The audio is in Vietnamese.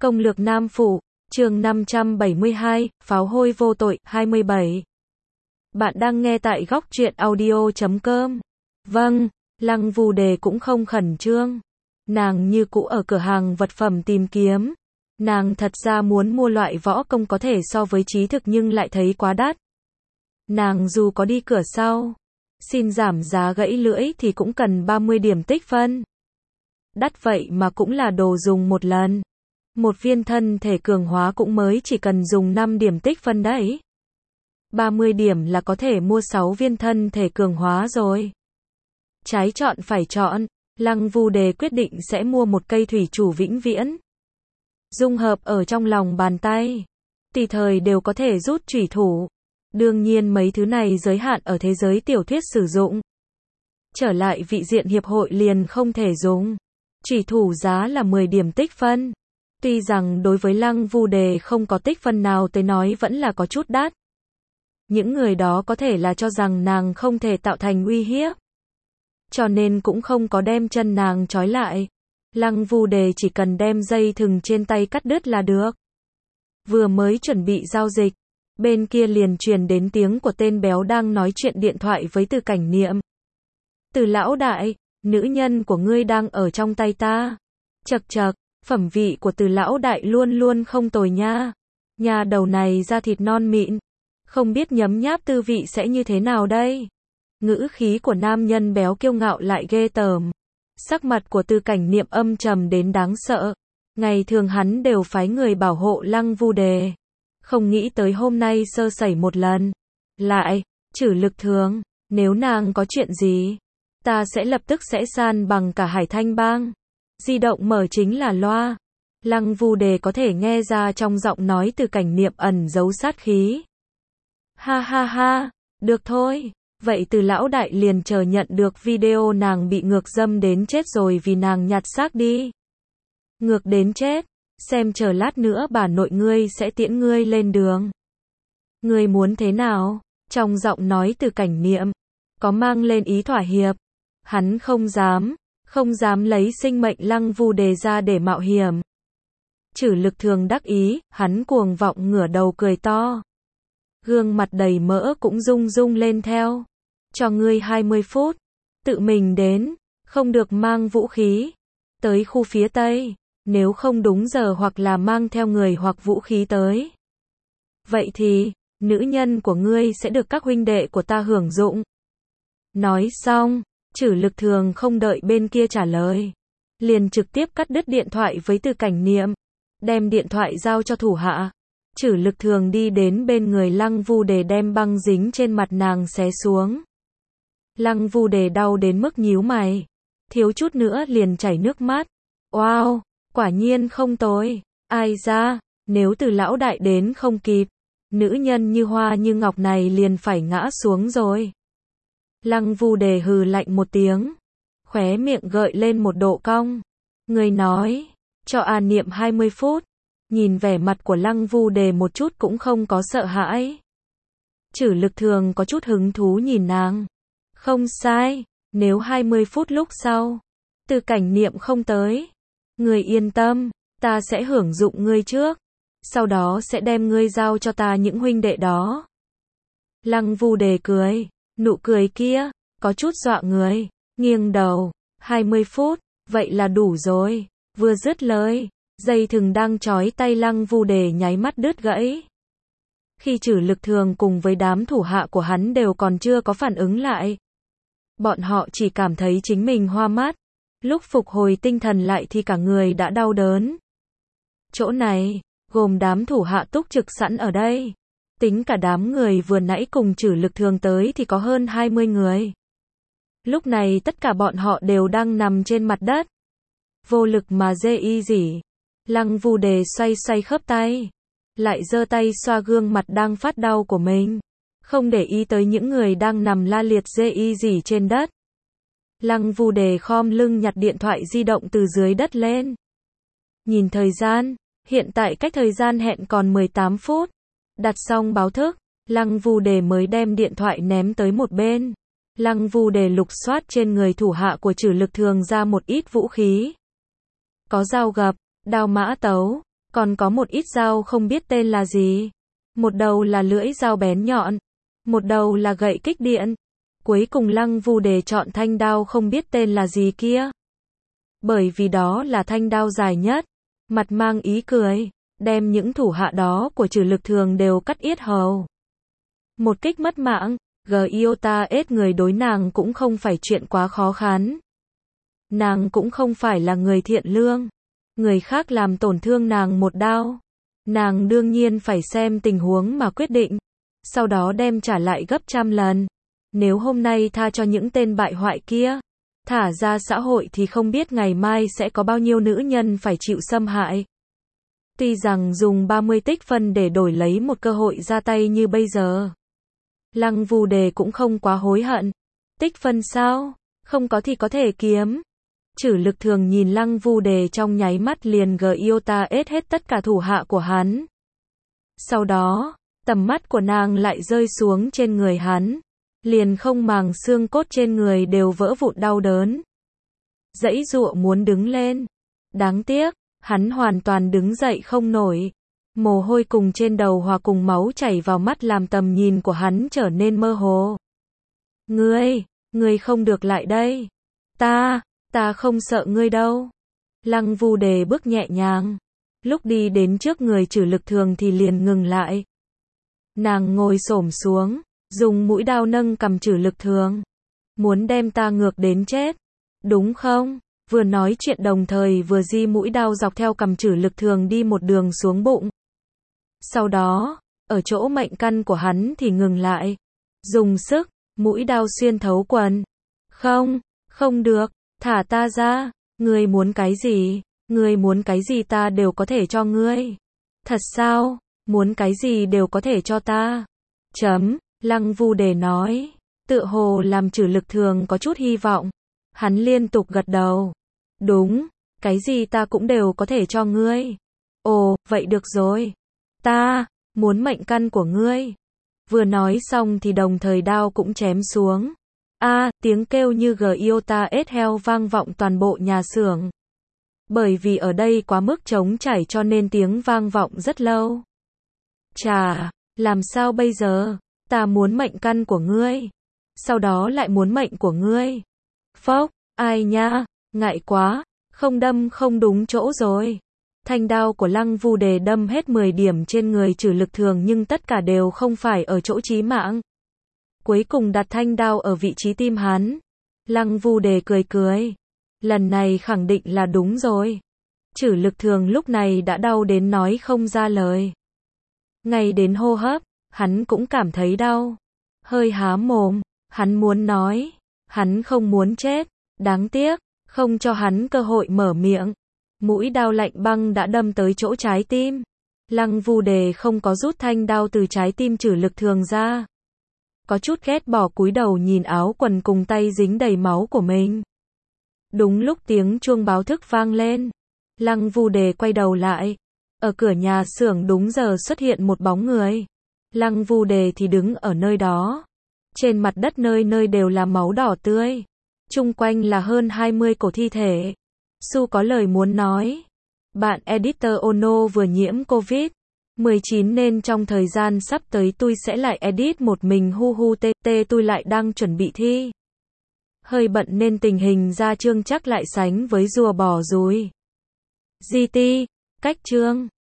Công lược Nam Phủ, chương 572, pháo hôi vô tội, 27. Bạn đang nghe tại góc truyện audio.com. Vâng, Lăng Vu Đề cũng không khẩn trương. Nàng như cũ ở cửa hàng vật phẩm tìm kiếm. Nàng thật ra muốn mua loại võ công có thể so với trí thực nhưng lại thấy quá đắt. Nàng dù có đi cửa sau, xin giảm giá gãy lưỡi thì cũng cần 30 điểm tích phân. Đắt vậy mà cũng là đồ dùng một lần. Một viên thân thể cường hóa cũng mới chỉ cần dùng 5 điểm tích phân đấy. 30 điểm là có thể mua 6 viên thân thể cường hóa rồi. Trái chọn phải chọn, Lăng Vu Đề quyết định sẽ mua một cây thủy chủ vĩnh viễn. Dung hợp ở trong lòng bàn tay. Tùy thời đều có thể rút chủy thủ. Đương nhiên mấy thứ này giới hạn ở thế giới tiểu thuyết sử dụng. Trở lại vị diện hiệp hội liền không thể dùng. Chủy thủ giá là 10 điểm tích phân. Tuy rằng đối với Lăng Vu Đề không có tích phân nào tới nói vẫn là có chút đắt. Những người đó có thể là cho rằng nàng không thể tạo thành uy hiếp. Cho nên cũng không có đem chân nàng trói lại. Lăng Vu Đề chỉ cần đem dây thừng trên tay cắt đứt là được. Vừa mới chuẩn bị giao dịch, bên kia liền truyền đến tiếng của tên béo đang nói chuyện điện thoại với Từ Cảnh Niệm. Từ lão đại, nữ nhân của ngươi đang ở trong tay ta. Chậc chậc, phẩm vị của Từ lão đại luôn luôn không tồi nha. Nhà đầu này da thịt non mịn, không biết nhấm nháp tư vị sẽ như thế nào đây. Ngữ khí của nam nhân béo kiêu ngạo lại ghê tởm. Sắc mặt của Từ Cảnh Niệm âm trầm đến đáng sợ. Ngày thường hắn đều phái người bảo hộ Lăng Vu Đề. Không nghĩ tới hôm nay sơ sẩy một lần. Lại, Trử Lực Thường, nếu nàng có chuyện gì, ta sẽ lập tức sẽ san bằng cả Hải Thanh Bang. Di động mở chính là loa. Lăng Vu Đề có thể nghe ra trong giọng nói Từ Cảnh Niệm ẩn giấu sát khí. Ha ha ha, được thôi. Vậy Từ lão đại liền chờ nhận được video nàng bị ngược dâm đến chết rồi vì nàng nhặt xác đi. Ngược đến chết, xem chờ lát nữa bà nội ngươi sẽ tiễn ngươi lên đường. Ngươi muốn thế nào? Trong giọng nói Từ Cảnh Niệm có mang lên ý thỏa hiệp. Hắn không dám lấy sinh mệnh Lăng Vu Đề ra để mạo hiểm. Trử Lực Thường đắc ý, hắn cuồng vọng ngửa đầu cười to. Gương mặt đầy mỡ cũng rung rung lên theo. Cho ngươi 20 phút, tự mình đến, không được mang vũ khí, tới khu phía Tây, nếu không đúng giờ hoặc là mang theo người hoặc vũ khí tới. Vậy thì, nữ nhân của ngươi sẽ được các huynh đệ của ta hưởng dụng. Nói xong, Trử Lực Thường không đợi bên kia trả lời, liền trực tiếp cắt đứt điện thoại với Từ Cảnh Niệm, đem điện thoại giao cho thủ hạ. Trử Lực Thường đi đến bên người Lăng Vu Đề đem băng dính trên mặt nàng xé xuống. Lăng Vu Đề đau đến mức nhíu mày, thiếu chút nữa liền chảy nước mắt. Wow, quả nhiên không tồi. Ai ra, nếu Từ lão đại đến không kịp, nữ nhân như hoa như ngọc này liền phải ngã xuống rồi. Lăng Vu Đề hừ lạnh một tiếng, khóe miệng gợi lên một độ cong. Người nói, cho Niệm 20 phút. Nhìn vẻ mặt của Lăng Vu Đề một chút cũng không có sợ hãi. Trử Lực Thường có chút hứng thú nhìn nàng. Không sai, nếu 20 phút lúc sau, Từ Cảnh Niệm không tới, ngươi yên tâm, ta sẽ hưởng dụng ngươi trước, sau đó sẽ đem ngươi giao cho ta những huynh đệ đó. Lăng Vu Đề cười, nụ cười kia, có chút dọa người, nghiêng đầu, 20 phút, vậy là đủ rồi, vừa dứt lời, dây thừng đang trói tay Lăng Vu Đề nháy mắt đứt gãy. Khi Trử Lực Thường cùng với đám thủ hạ của hắn đều còn chưa có phản ứng lại. Bọn họ chỉ cảm thấy chính mình hoa mắt. Lúc phục hồi tinh thần lại thì cả người đã đau đớn. Chỗ này, gồm đám thủ hạ túc trực sẵn ở đây. Tính cả đám người vừa nãy cùng Trử Lực Thường tới thì có hơn 20 người. Lúc này tất cả bọn họ đều đang nằm trên mặt đất. Vô lực mà dê y dỉ. Lăng Vu Đề xoay xoay khớp tay. Lại giơ tay xoa gương mặt đang phát đau của mình. Không để ý tới những người đang nằm la liệt dê y dỉ trên đất. Lăng Vu Đề khom lưng nhặt điện thoại di động từ dưới đất lên. Nhìn thời gian, hiện tại cách thời gian hẹn còn 18 phút. Đặt xong báo thức, Lăng Vu Đề mới đem điện thoại ném tới một bên. Lăng Vu Đề lục soát trên người thủ hạ của Trử Lực Thường ra một ít vũ khí. Có dao gập, đao mã tấu, Còn có một ít dao không biết tên là gì. Một đầu là lưỡi dao bén nhọn, một đầu là gậy kích điện. Cuối cùng Lăng Vu Đề chọn thanh đao không biết tên là gì kia. Bởi vì đó là thanh đao dài nhất. Mặt mang ý cười, đem những thủ hạ đó của Trử Lực Thường đều cắt yết hầu. Một kích mất mạng, Giota ết người đối nàng cũng không phải chuyện quá khó khăn. Nàng cũng không phải là người thiện lương. Người khác làm tổn thương nàng một đao. Nàng đương nhiên phải xem tình huống mà quyết định. Sau đó đem trả lại gấp trăm lần. Nếu hôm nay tha cho những tên bại hoại kia, thả ra xã hội thì không biết ngày mai sẽ có bao nhiêu nữ nhân phải chịu xâm hại. Tuy rằng dùng 30 tích phân để đổi lấy một cơ hội ra tay như bây giờ, Lăng Vu Đề cũng không quá hối hận. Tích phân sao? Không có thì có thể kiếm. Trử Lực Thường nhìn Lăng Vu Đề trong nháy mắt liền Giota hết tất cả thủ hạ của hắn. Sau đó, tầm mắt của nàng lại rơi xuống trên người hắn. Liền không màng xương cốt trên người đều vỡ vụn đau đớn. Giãy giụa muốn đứng lên. Đáng tiếc, hắn hoàn toàn đứng dậy không nổi. Mồ hôi cùng trên đầu hòa cùng máu chảy vào mắt làm tầm nhìn của hắn trở nên mơ hồ. Ngươi không được lại đây. Ta không sợ ngươi đâu. Lăng Vu Đề bước nhẹ nhàng. Lúc đi đến trước người Trử Lực Thường thì liền ngừng lại. Nàng ngồi xổm xuống, dùng mũi đao nâng cằm Trử Lực Thường. Muốn đem ta ngược đến chết, đúng không? Vừa nói chuyện đồng thời vừa di mũi đao dọc theo cằm Trử Lực Thường đi một đường xuống bụng. Sau đó, ở chỗ mệnh căn của hắn thì ngừng lại. Dùng sức, mũi đao xuyên thấu quần. Không được, thả ta ra. Ngươi muốn cái gì? Ngươi muốn cái gì ta đều có thể cho ngươi. Thật sao? Muốn cái gì đều có thể cho ta. Lăng Vu Đề nói. Tựa hồ làm Trử Lực Thường có chút hy vọng. Hắn liên tục gật đầu. Đúng, cái gì ta cũng đều có thể cho ngươi. Ồ, vậy được rồi. Ta muốn mệnh căn của ngươi. Vừa nói xong thì đồng thời đao cũng chém xuống. Tiếng kêu như Giota heo vang vọng toàn bộ nhà xưởng. Bởi vì ở đây quá mức trống trải cho nên tiếng vang vọng rất lâu. Chà, làm sao bây giờ? Ta muốn mệnh căn của ngươi. Sau đó lại muốn mệnh của ngươi. Phốc, ai nha, ngại quá, không đâm không đúng chỗ rồi. Thanh đao của Lăng Vu Đề đâm hết 10 điểm trên người Trử Lực Thường nhưng tất cả đều không phải ở chỗ chí mạng. Cuối cùng đặt thanh đao ở vị trí tim hắn. Lăng Vu Đề cười. Lần này khẳng định là đúng rồi. Trử Lực Thường lúc này đã đau đến nói không ra lời. Ngay đến hô hấp, hắn cũng cảm thấy đau. Hơi há mồm, hắn muốn nói. Hắn không muốn chết. Đáng tiếc, không cho hắn cơ hội mở miệng. Mũi đao lạnh băng đã đâm tới chỗ trái tim. Lăng Vu Đề không có rút thanh đao từ trái tim Trử Lực Thường ra. Có chút ghét bỏ cúi đầu nhìn áo quần cùng tay dính đầy máu của mình. Đúng lúc tiếng chuông báo thức vang lên. Lăng Vu Đề quay đầu lại. Ở cửa nhà xưởng đúng giờ xuất hiện một bóng người. Lăng Vu Đề thì đứng ở nơi đó. Trên mặt đất nơi nơi đều là máu đỏ tươi. Chung quanh là hơn 20 cổ thi thể. Su có lời muốn nói. Bạn editor Ono vừa nhiễm Covid-19 nên trong thời gian sắp tới tôi sẽ lại edit một mình tôi lại đang chuẩn bị thi. Hơi bận nên tình hình ra chương chắc lại sánh với rùa bò rúi. GT, cách chương.